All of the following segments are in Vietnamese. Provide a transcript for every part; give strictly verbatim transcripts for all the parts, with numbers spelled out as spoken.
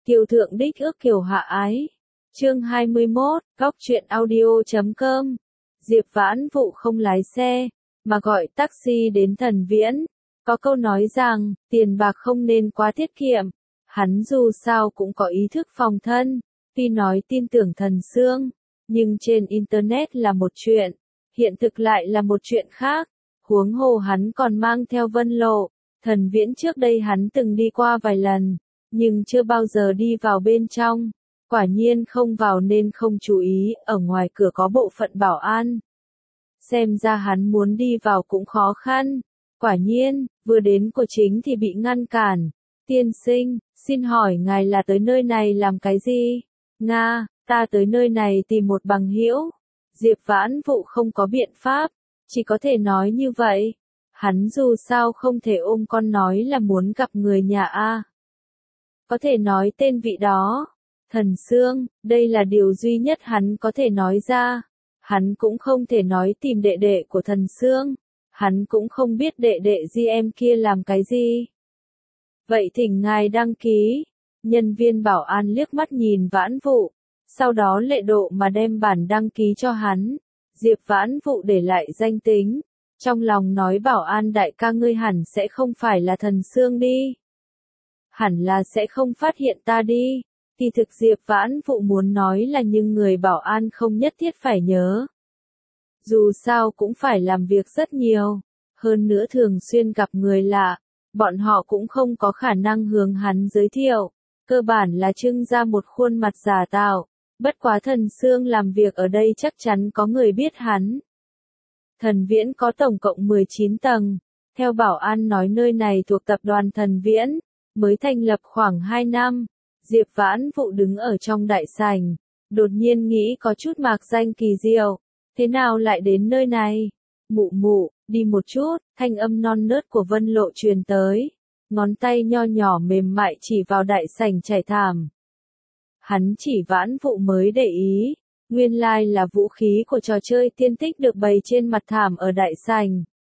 Kiều thượng đích ước kiều hạ ái. Chương hai mươi mốt, góc truyện audio chấm com. Diệp Vãn Vụ không lái xe, mà gọi taxi đến Thần Viễn. Có câu nói rằng, tiền bạc không nên quá tiết kiệm. Hắn dù sao cũng có ý thức phòng thân, tuy nói tin tưởng Thần Sương, nhưng trên Internet là một chuyện, hiện thực lại là một chuyện khác. Huống hồ hắn còn mang theo Vân Lộ. Thần Viễn trước đây hắn từng đi qua vài lần, nhưng chưa bao giờ đi vào bên trong. Quả nhiên không vào nên không chú ý, ở ngoài cửa có bộ phận bảo an. Xem ra hắn muốn đi vào cũng khó khăn. Quả nhiên, vừa đến của chính thì bị ngăn cản. Tiên sinh, xin hỏi ngài là tới nơi này làm cái gì? Nga, ta tới nơi này tìm một bằng hữu. Diệp Vãn Vụ không có biện pháp, chỉ có thể nói như vậy. Hắn dù sao không thể ôm con nói là muốn gặp người nhà A. Có thể nói tên vị đó. Thần Sương, đây là điều duy nhất hắn có thể nói ra. Hắn cũng không thể nói tìm đệ đệ của Thần Sương. Hắn cũng không biết đệ đệ di em kia làm cái gì. Vậy thỉnh ngài đăng ký. Nhân viên bảo an liếc mắt nhìn Vãn Vụ, sau đó lệ độ mà đem bản đăng ký cho hắn. Diệp Vãn Vụ để lại danh tính. Trong lòng nói bảo an đại ca ngươi hẳn sẽ không phải là Thần Sương đi. Hẳn là sẽ không phát hiện ta đi. Thì thực Diệp Vãn Vụ muốn nói là nhưng người bảo an không nhất thiết phải nhớ. Dù sao cũng phải làm việc rất nhiều. Hơn nữa thường xuyên gặp người lạ. Bọn họ cũng không có khả năng hướng hắn giới thiệu. Cơ bản là trưng ra một khuôn mặt giả tạo. Bất quá Thần Sương làm việc ở đây chắc chắn có người biết hắn. Thần Viễn có tổng cộng mười chín tầng. Theo bảo an nói nơi này thuộc tập đoàn Thần Viễn. Mới thành lập khoảng hai năm. Diệp Vãn Vụ đứng ở trong đại sảnh. Đột nhiên nghĩ có chút mạc danh kỳ diệu. Thế nào lại đến nơi này? Mụ mụ, đi một chút. Thanh âm non nớt của Vân Lộ truyền tới. Ngón tay nho nhỏ mềm mại chỉ vào đại sảnh trải thảm. Hắn chỉ Vãn Vụ mới để ý. Nguyên lai là vũ khí của trò chơi tiên tích được bày trên mặt thảm ở đại sảnh.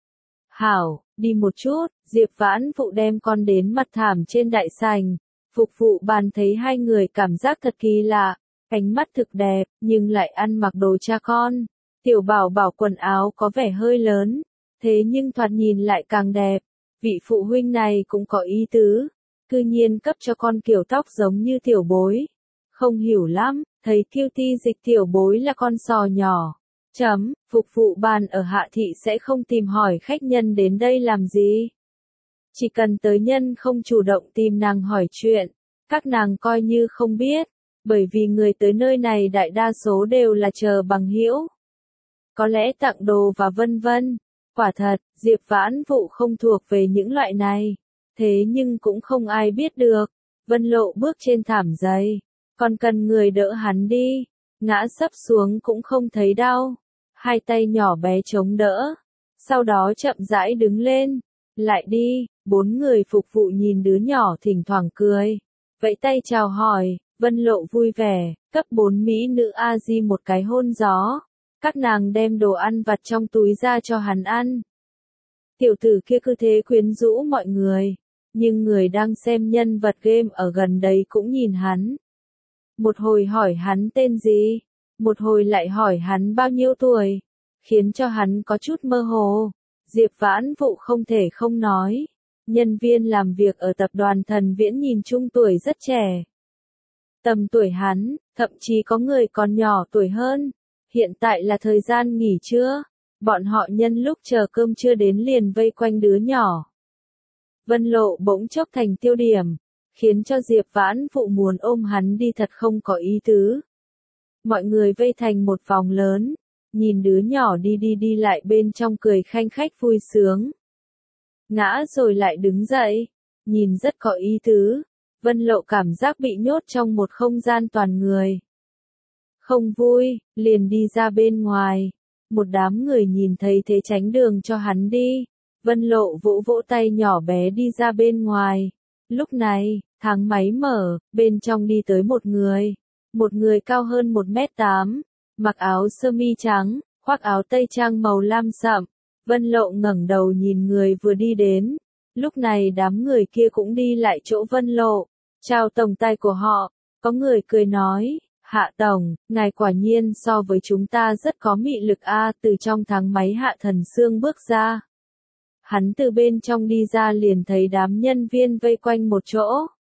Hảo, đi một chút. Diệp Vãn Vụ đem con đến mặt thảm trên đại sảnh. Phục vụ bàn thấy hai người cảm giác thật kỳ lạ. Ánh mắt thực đẹp, nhưng lại ăn mặc đồ cha con. Tiểu bảo bảo quần áo có vẻ hơi lớn. Thế nhưng thoạt nhìn lại càng đẹp. Vị phụ huynh này cũng có ý tứ. Cư nhiên cấp cho con kiểu tóc giống như tiểu bối. Không hiểu lắm, thấy kiêu ti dịch tiểu bối là con sò nhỏ. Chấm, phục vụ bàn ở Hạ Thị sẽ không tìm hỏi khách nhân đến đây làm gì. Chỉ cần tới nhân không chủ động tìm nàng hỏi chuyện, các nàng coi như không biết, bởi vì người tới nơi này đại đa số đều là chờ bằng hữu. Có lẽ tặng đồ và vân vân. Quả thật, Diệp Vãn Vụ không thuộc về những loại này. Thế nhưng cũng không ai biết được. Vân Lộ bước trên thảm dày. Còn cần người đỡ hắn đi. Ngã sấp xuống cũng không thấy đau. Hai tay nhỏ bé chống đỡ. Sau đó chậm rãi đứng lên. Lại đi. Bốn người phục vụ nhìn đứa nhỏ thỉnh thoảng cười. Vẫy tay chào hỏi. Vân Lộ vui vẻ. Cấp bốn mỹ nữ a di một cái hôn gió. Các nàng đem đồ ăn vặt trong túi ra cho hắn ăn. Tiểu tử kia cứ thế quyến rũ mọi người. Nhưng người đang xem nhân vật game ở gần đấy cũng nhìn hắn. Một hồi hỏi hắn tên gì. Một hồi lại hỏi hắn bao nhiêu tuổi. Khiến cho hắn có chút mơ hồ. Diệp Vãn Vụ không thể không nói. Nhân viên làm việc ở tập đoàn Thần Viễn nhìn chung tuổi rất trẻ. Tầm tuổi hắn, thậm chí có người còn nhỏ tuổi hơn. Hiện tại là thời gian nghỉ trưa. Bọn họ nhân lúc chờ cơm trưa đến liền vây quanh đứa nhỏ. Vân Lộ bỗng chốc thành tiêu điểm. Khiến cho Diệp Vãn Vụ muốn ôm hắn đi thật không có ý tứ. Mọi người vây thành một vòng lớn. Nhìn đứa nhỏ đi đi đi lại bên trong cười khanh khách vui sướng. Ngã rồi lại đứng dậy. Nhìn rất có ý tứ. Vân Lộ cảm giác bị nhốt trong một không gian toàn người. Không vui, liền đi ra bên ngoài. Một đám người nhìn thấy thế tránh đường cho hắn đi. Vân Lộ vỗ vỗ tay nhỏ bé đi ra bên ngoài. Lúc này, thang máy mở, bên trong đi tới một người. Một người cao hơn một mét tám, mặc áo sơ mi trắng, khoác áo tây trang màu lam sậm. Vân Lộ ngẩng đầu nhìn người vừa đi đến. Lúc này đám người kia cũng đi lại chỗ Vân Lộ. chào tổng tài của họ. Có người cười nói, Hạ tổng, ngài quả nhiên so với chúng ta rất có mị lực a. Từ trong thang máy Hạ Thần Xương bước ra. Hắn từ bên trong đi ra liền thấy đám nhân viên vây quanh một chỗ.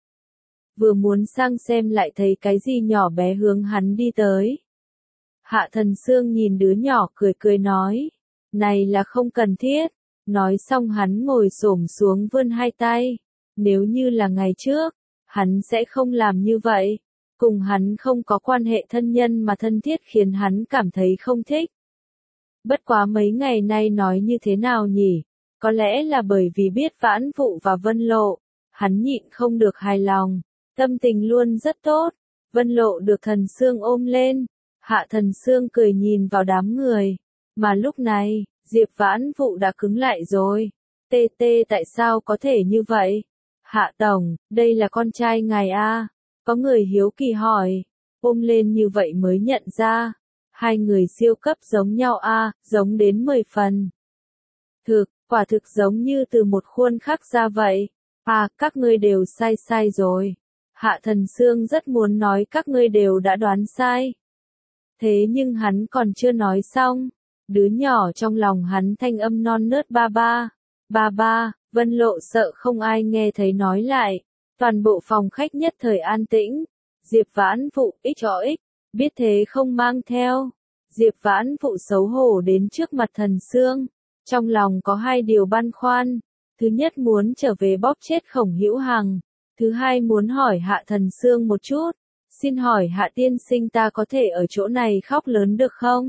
Vừa muốn sang xem lại thấy cái gì nhỏ bé hướng hắn đi tới. Hạ Thần Xương nhìn đứa nhỏ cười cười nói, này là không cần thiết. Nói xong hắn ngồi xổm xuống vươn hai tay. Nếu như là ngày trước, hắn sẽ không làm như vậy. Cùng hắn không có quan hệ thân nhân mà thân thiết khiến hắn cảm thấy không thích. Bất quá mấy ngày nay nói như thế nào nhỉ? Có lẽ là bởi vì biết Vãn Vụ và Vân Lộ, hắn nhịn không được hài lòng, tâm tình luôn rất tốt. Vân Lộ được Thần Xương ôm lên, Hạ Thần Xương cười nhìn vào đám người, mà lúc này, Diệp Vãn Vụ đã cứng lại rồi. Tê tê tại sao có thể như vậy? Hạ tổng, đây là con trai ngài a? Có người hiếu kỳ hỏi, ôm lên như vậy mới nhận ra, hai người siêu cấp giống nhau a, giống đến mười phần. Thực, quả thực giống như từ một khuôn khắc ra vậy. À, các ngươi đều sai sai rồi. Hạ Thần Xương rất muốn nói các ngươi đều đã đoán sai. Thế nhưng hắn còn chưa nói xong. Đứa nhỏ trong lòng hắn thanh âm non nớt ba ba. Ba ba, Vân Lộ sợ không ai nghe thấy nói lại. Toàn bộ phòng khách nhất thời an tĩnh. Diệp Vãn Vụ ích cho ích, biết thế không mang theo. Diệp Vãn Vụ xấu hổ đến trước mặt Thần Xương. Trong lòng có hai điều băn khoăn. Thứ nhất muốn trở về bóp chết Khổng Hữu Hằng. Thứ hai muốn hỏi Hạ Thần Xương một chút. Xin hỏi Hạ tiên sinh ta có thể ở chỗ này khóc lớn được không?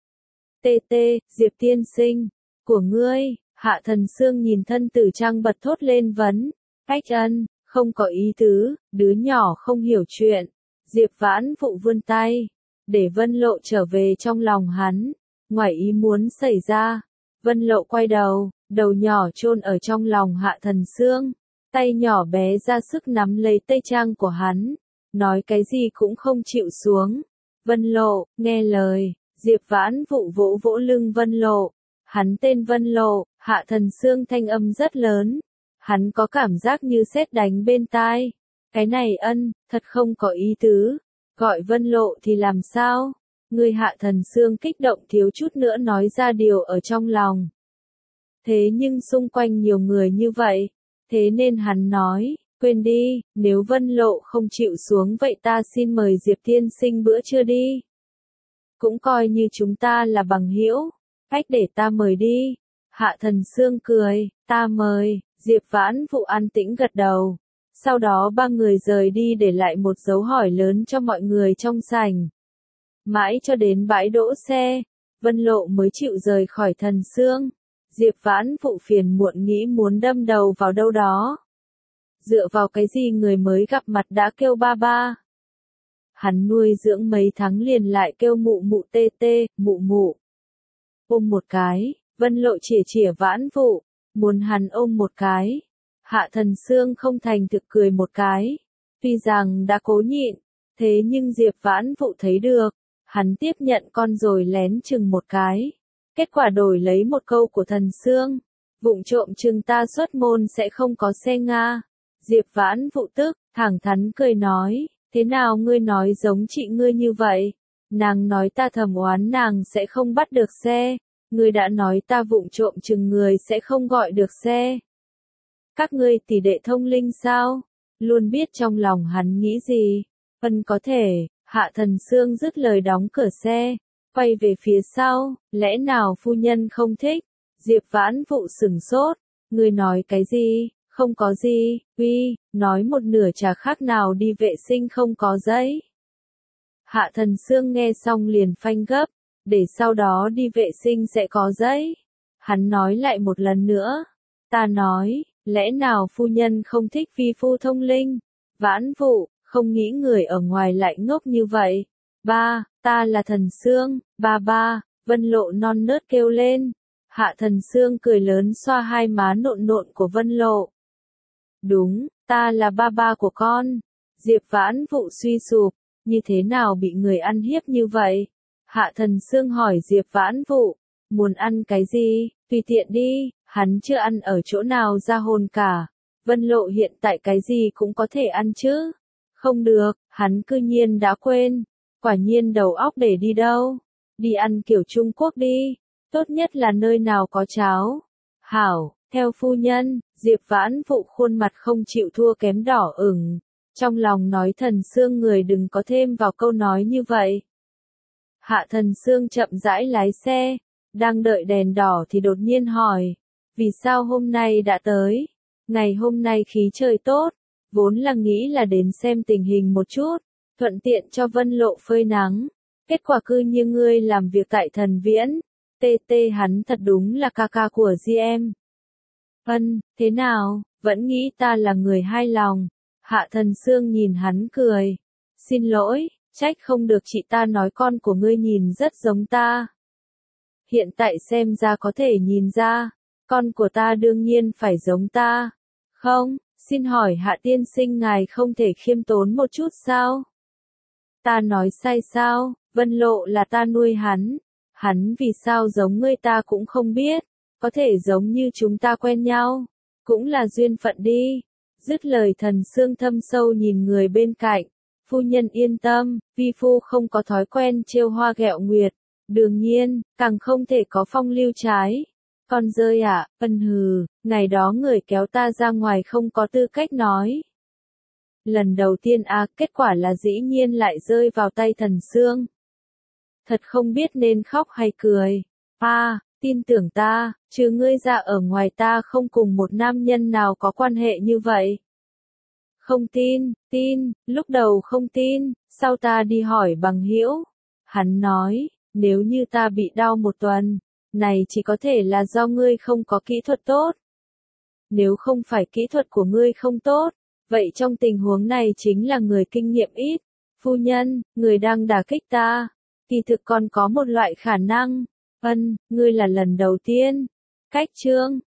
Tê tê, Diệp tiên sinh, của ngươi, Hạ Thần Xương nhìn thân tử trang bật thốt lên vấn. Ách ân, không có ý tứ, đứa nhỏ không hiểu chuyện. Diệp Vãn Vụ vươn tay, để Vân Lộ trở về trong lòng hắn. Ngoài ý muốn xảy ra, Vân Lộ quay đầu, đầu nhỏ chôn ở trong lòng Hạ Thần Xương. Tay nhỏ bé ra sức nắm lấy tay trang của hắn. Nói cái gì cũng không chịu xuống. Vân Lộ, nghe lời. Diệp Vãn Vụ vỗ vỗ lưng Vân Lộ. Hắn tên Vân Lộ, Hạ Thần Xương thanh âm rất lớn. Hắn có cảm giác như sét đánh bên tai. Cái này ân, thật không có ý tứ. Gọi Vân Lộ thì làm sao? Người Hạ Thần Xương kích động thiếu chút nữa nói ra điều ở trong lòng. Thế nhưng xung quanh nhiều người như vậy. Thế nên hắn nói, quên đi, nếu Vân Lộ không chịu xuống vậy ta xin mời Diệp tiên sinh bữa trưa đi. Cũng coi như chúng ta là bằng hữu. Cách để ta mời đi. Hạ Thần Xương cười, ta mời. Diệp Vãn Vụ an tĩnh gật đầu. Sau đó ba người rời đi để lại một dấu hỏi lớn cho mọi người trong sảnh. Mãi cho đến bãi đỗ xe, Vân Lộ mới chịu rời khỏi Thần Xương. Diệp Vãn Vụ phiền muộn nghĩ muốn đâm đầu vào đâu đó. Dựa vào cái gì người mới gặp mặt đã kêu ba ba. Hắn nuôi dưỡng mấy tháng liền lại kêu mụ mụ tê tê, mụ mụ. Ôm một cái, Vân Lộ chỉa chỉa Vãn Vụ, muốn hắn ôm một cái. Hạ Thần Xương không thành thực cười một cái. Tuy rằng đã cố nhịn, thế nhưng Diệp Vãn Vụ thấy được. Hắn tiếp nhận con rồi lén chừng một cái. Kết quả đổi lấy một câu của Thần Xương. Vụng trộm chừng ta xuất môn sẽ không có xe Nga. Diệp Vãn Vụ tức, thẳng thắn cười nói. Thế nào ngươi nói giống chị ngươi như vậy? Nàng nói ta thầm oán nàng sẽ không bắt được xe. Ngươi đã nói ta vụng trộm chừng người sẽ không gọi được xe. Các ngươi tỷ đệ thông linh sao? Luôn biết trong lòng hắn nghĩ gì. Ân có thể, Hạ Thần Xương dứt lời đóng cửa xe. Quay về phía sau, lẽ nào phu nhân không thích? Diệp Vãn Vụ sửng sốt. Ngươi nói cái gì? Không có gì, uy, nói một nửa chả khác nào đi vệ sinh không có giấy. Hạ Thần Xương nghe xong liền phanh gấp, để sau đó đi vệ sinh sẽ có giấy. Hắn nói lại một lần nữa. Ta nói, lẽ nào phu nhân không thích phi phu thông linh? Vãn Vụ, không nghĩ người ở ngoài lại ngốc như vậy. Ba, ta là Thần Xương, ba ba, Vân Lộ non nớt kêu lên. Hạ Thần Xương cười lớn xoa hai má nộn nộn của Vân Lộ. Đúng, ta là ba ba của con. Diệp Vãn Vụ suy sụp, như thế nào bị người ăn hiếp như vậy? Hạ Thần Xương hỏi Diệp Vãn Vụ, muốn ăn cái gì, tùy tiện đi, hắn chưa ăn ở chỗ nào ra hồn cả. Vân Lộ hiện tại cái gì cũng có thể ăn chứ. Không được, hắn cư nhiên đã quên. Quả nhiên đầu óc để đi đâu. Đi ăn kiểu Trung Quốc đi. Tốt nhất là nơi nào có cháo. Hảo, theo phu nhân, Diệp Vãn Vụ khuôn mặt không chịu thua kém đỏ ửng. Trong lòng nói Thần Sương người đừng có thêm vào câu nói như vậy. Hạ Thần Sương chậm rãi lái xe. Đang đợi đèn đỏ thì đột nhiên hỏi. Vì sao hôm nay đã tới? Ngày hôm nay khí trời tốt. Vốn là nghĩ là đến xem tình hình một chút. Thuận tiện cho Vân Lộ phơi nắng. Kết quả cư như ngươi làm việc tại Thần Viễn. Tê tê hắn thật đúng là ca ca của Di em. Vân, thế nào, vẫn nghĩ ta là người hai lòng. Hạ Thần Sương nhìn hắn cười. Xin lỗi, trách không được chị ta nói con của ngươi nhìn rất giống ta. Hiện tại xem ra có thể nhìn ra, con của ta đương nhiên phải giống ta. Không, xin hỏi Hạ tiên sinh ngài không thể khiêm tốn một chút sao? Ta nói sai sao, Vân Lộ là ta nuôi hắn. Hắn vì sao giống ngươi ta cũng không biết, có thể giống như chúng ta quen nhau, cũng là duyên phận đi. Dứt lời Thần Sương thâm sâu nhìn người bên cạnh, phu nhân yên tâm, vi phu không có thói quen trêu hoa ghẹo nguyệt, đương nhiên, càng không thể có phong lưu trái. Con rơi ạ, ân hừ, ngày đó người kéo ta ra ngoài không có tư cách nói. Lần đầu tiên à, kết quả là dĩ nhiên lại rơi vào tay Thần Sương. Thật không biết nên khóc hay cười. À, tin tưởng ta, chứ ngươi ra ở ngoài ta không cùng một nam nhân nào có quan hệ như vậy. Không tin, tin, lúc đầu không tin, sau ta đi hỏi bằng hữu. Hắn nói, nếu như ta bị đau một tuần, này chỉ có thể là do ngươi không có kỹ thuật tốt. Nếu không phải kỹ thuật của ngươi không tốt, vậy trong tình huống này chính là người kinh nghiệm ít. Phu nhân, người đang đả kích ta. Kỳ thực còn có một loại khả năng. Ân, ngươi là lần đầu tiên. Cách chương